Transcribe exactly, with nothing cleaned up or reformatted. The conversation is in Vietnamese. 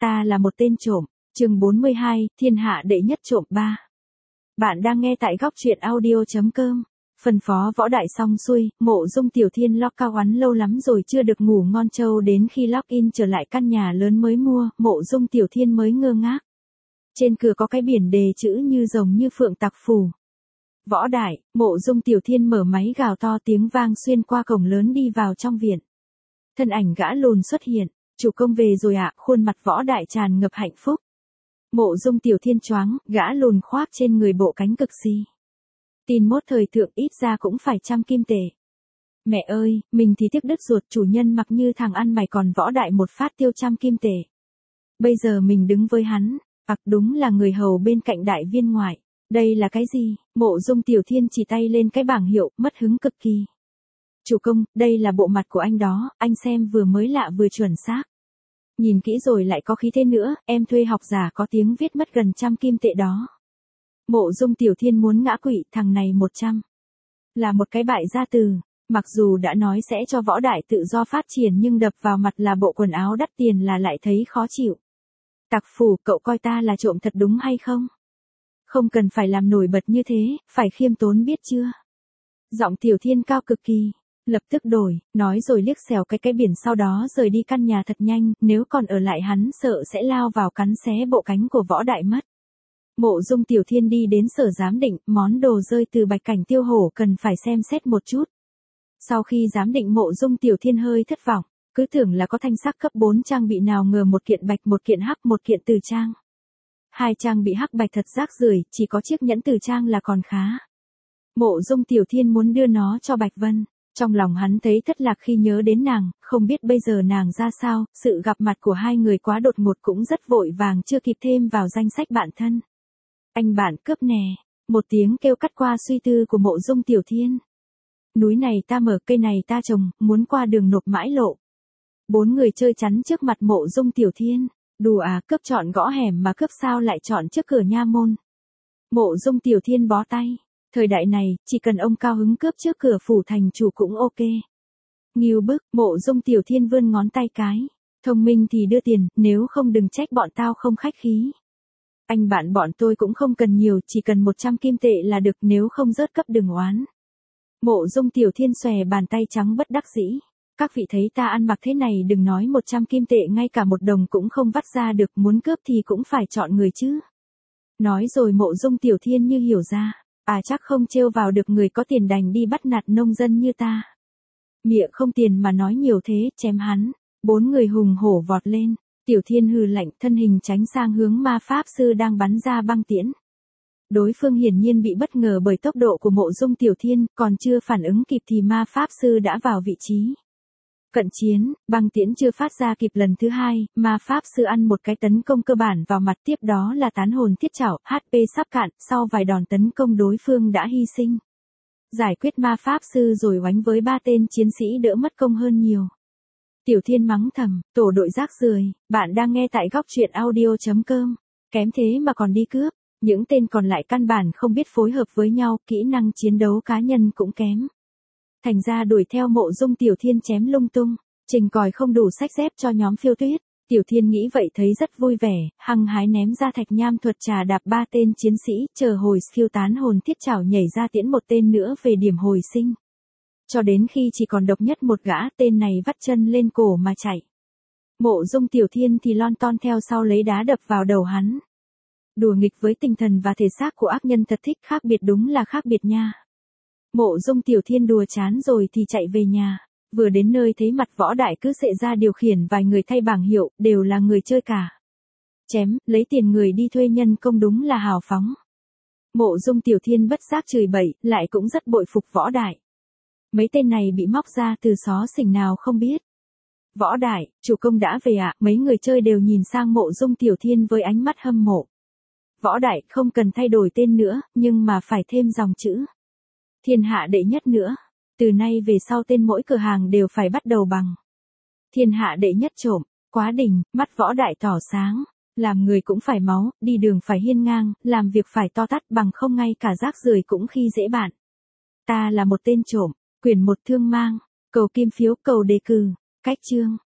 Ta là một tên trộm, chương bốn mươi hai, thiên hạ đệ nhất trộm ba. Bạn đang nghe tại góc truyện audio.com. Phân phó Võ Đại xong xuôi, Mộ Dung Tiểu Thiên lo cao oán lâu lắm rồi chưa được ngủ ngon trâu, đến khi log in trở lại căn nhà lớn mới mua, Mộ Dung Tiểu Thiên mới ngơ ngác. Trên cửa có cái biển đề chữ như rồng như phượng tặc phủ. Võ Đại, Mộ Dung Tiểu Thiên mở máy gào to, tiếng vang xuyên qua cổng lớn đi vào trong viện. Thân ảnh gã lùn xuất hiện. Chủ công về rồi ạ, à, khuôn mặt Võ Đại tràn ngập hạnh phúc. Mộ Dung Tiểu Thiên choáng, gã lùn khoác trên người bộ cánh cực xì. Tin mốt thời thượng ít ra cũng phải trăm kim tệ. Mẹ ơi, mình thì tiếc đứt ruột, chủ nhân mặc như thằng ăn mày còn Võ Đại một phát tiêu trăm kim tệ. Bây giờ mình đứng với hắn, ặc đúng là người hầu bên cạnh đại viên ngoại. Đây là cái gì? Mộ Dung Tiểu Thiên chỉ tay lên cái bảng hiệu, mất hứng cực kỳ. Chủ công, đây là bộ mặt của anh đó, anh xem vừa mới lạ vừa chuẩn xác. Nhìn kỹ rồi lại có khí thế nữa, em thuê học giả có tiếng viết mất gần trăm kim tệ đó. Mộ Dung Tiểu Thiên muốn ngã quỵ, thằng này một trăm. Là một cái bại gia từ, mặc dù đã nói sẽ cho Võ Đại tự do phát triển nhưng đập vào mặt là bộ quần áo đắt tiền là lại thấy khó chịu. Tặc phủ, cậu coi ta là trộm thật đúng hay không? Không cần phải làm nổi bật như thế, phải khiêm tốn biết chưa? Giọng Tiểu Thiên cao cực kỳ. Lập tức đổi, nói rồi liếc xèo cái cái biển sau đó rời đi căn nhà thật nhanh, nếu còn ở lại hắn sợ sẽ lao vào cắn xé bộ cánh của Võ Đại mất. Mộ Dung Tiểu Thiên đi đến sở giám định, món đồ rơi từ Bạch Cảnh Tiêu Hổ cần phải xem xét một chút. Sau khi giám định Mộ Dung Tiểu Thiên hơi thất vọng, cứ tưởng là có thanh sắc cấp bốn trang bị nào ngờ một kiện bạch một kiện hắc một kiện từ trang. Hai trang bị hắc bạch thật rác rưởi, chỉ có chiếc nhẫn từ trang là còn khá. Mộ Dung Tiểu Thiên muốn đưa nó cho Bạch Vân. Trong lòng hắn thấy thất lạc khi nhớ đến nàng, không biết bây giờ nàng ra sao, sự gặp mặt của hai người quá đột ngột cũng rất vội vàng chưa kịp thêm vào danh sách bạn thân. Anh bạn cướp nè, một tiếng kêu cắt qua suy tư của Mộ Dung Tiểu Thiên. Núi này ta mở, cây này ta trồng, muốn qua đường nộp mãi lộ. Bốn người chơi chắn trước mặt Mộ Dung Tiểu Thiên, đùa à, cướp chọn gõ hẻm mà cướp sao lại chọn trước cửa nha môn. Mộ Dung Tiểu Thiên bó tay. Thời đại này, chỉ cần ông cao hứng cướp trước cửa phủ thành chủ cũng ok. Nghiêu bức, Mộ Dung Tiểu Thiên vươn ngón tay cái. Thông minh thì đưa tiền, nếu không đừng trách bọn tao không khách khí. Anh bạn bọn tôi cũng không cần nhiều, chỉ cần một trăm kim tệ là được, nếu không rớt cấp đừng oán. Mộ Dung Tiểu Thiên xòe bàn tay trắng bất đắc dĩ. Các vị thấy ta ăn mặc thế này đừng nói một trăm kim tệ, ngay cả một đồng cũng không vắt ra được, muốn cướp thì cũng phải chọn người chứ. Nói rồi Mộ Dung Tiểu Thiên như hiểu ra. À chắc không trêu vào được người có tiền đành đi bắt nạt nông dân như ta. Miệng không tiền mà nói nhiều thế, chém hắn. Bốn người hùng hổ vọt lên. Tiểu Thiên hừ lạnh, thân hình tránh sang hướng ma pháp sư đang bắn ra băng tiễn. Đối phương hiển nhiên bị bất ngờ bởi tốc độ của Mộ Dung Tiểu Thiên, còn chưa phản ứng kịp thì ma pháp sư đã vào vị trí. Cận chiến, băng tiễn chưa phát ra kịp lần thứ hai, ma pháp sư ăn một cái tấn công cơ bản vào mặt, tiếp đó là tán hồn thiết trảo, hát pê sắp cạn, sau vài đòn tấn công đối phương đã hy sinh. Giải quyết ma pháp sư rồi oánh với ba tên chiến sĩ đỡ mất công hơn nhiều. Tiểu Thiên mắng thầm, tổ đội rác rưởi, bạn đang nghe tại góc truyện audio.com, kém thế mà còn đi cướp, những tên còn lại căn bản không biết phối hợp với nhau, kỹ năng chiến đấu cá nhân cũng kém. Thành ra đuổi theo Mộ Dung Tiểu Thiên chém lung tung, trình còi không đủ sách dép cho nhóm Phiêu Tuyết. Tiểu Thiên nghĩ vậy thấy rất vui vẻ, hăng hái ném ra thạch nham thuật trà đạp ba tên chiến sĩ, chờ hồi skill tán hồn thiết trảo nhảy ra tiễn một tên nữa về điểm hồi sinh. Cho đến khi chỉ còn độc nhất một gã, tên này vắt chân lên cổ mà chạy. Mộ Dung Tiểu Thiên thì lon ton theo sau lấy đá đập vào đầu hắn. Đùa nghịch với tinh thần và thể xác của ác nhân thật thích, khác biệt đúng là khác biệt nha. Mộ Dung Tiểu Thiên đùa chán rồi thì chạy về nhà, vừa đến nơi thấy mặt Võ Đại cứ xệ ra điều khiển vài người thay bảng hiệu, đều là người chơi cả. Chém, lấy tiền người đi thuê nhân công đúng là hào phóng. Mộ Dung Tiểu Thiên bất giác chửi bậy, lại cũng rất bội phục Võ Đại. Mấy tên này bị móc ra từ xó xỉnh nào không biết. Võ Đại, chủ công đã về ạ, à? Mấy người chơi đều nhìn sang Mộ Dung Tiểu Thiên với ánh mắt hâm mộ. Võ Đại, không cần thay đổi tên nữa, nhưng mà phải thêm dòng chữ thiên hạ đệ nhất nữa. Từ nay về sau tên mỗi cửa hàng đều phải bắt đầu bằng thiên hạ đệ nhất trộm. Quá đỉnh, mắt Võ Đại tỏ sáng. Làm người cũng phải máu, đi đường phải hiên ngang, làm việc phải to tát, bằng không ngay cả rác rưởi cũng khi dễ bạn. Ta là một tên trộm. Quyển một thương mang. Cầu kim phiếu, cầu đề cử. Cách chương.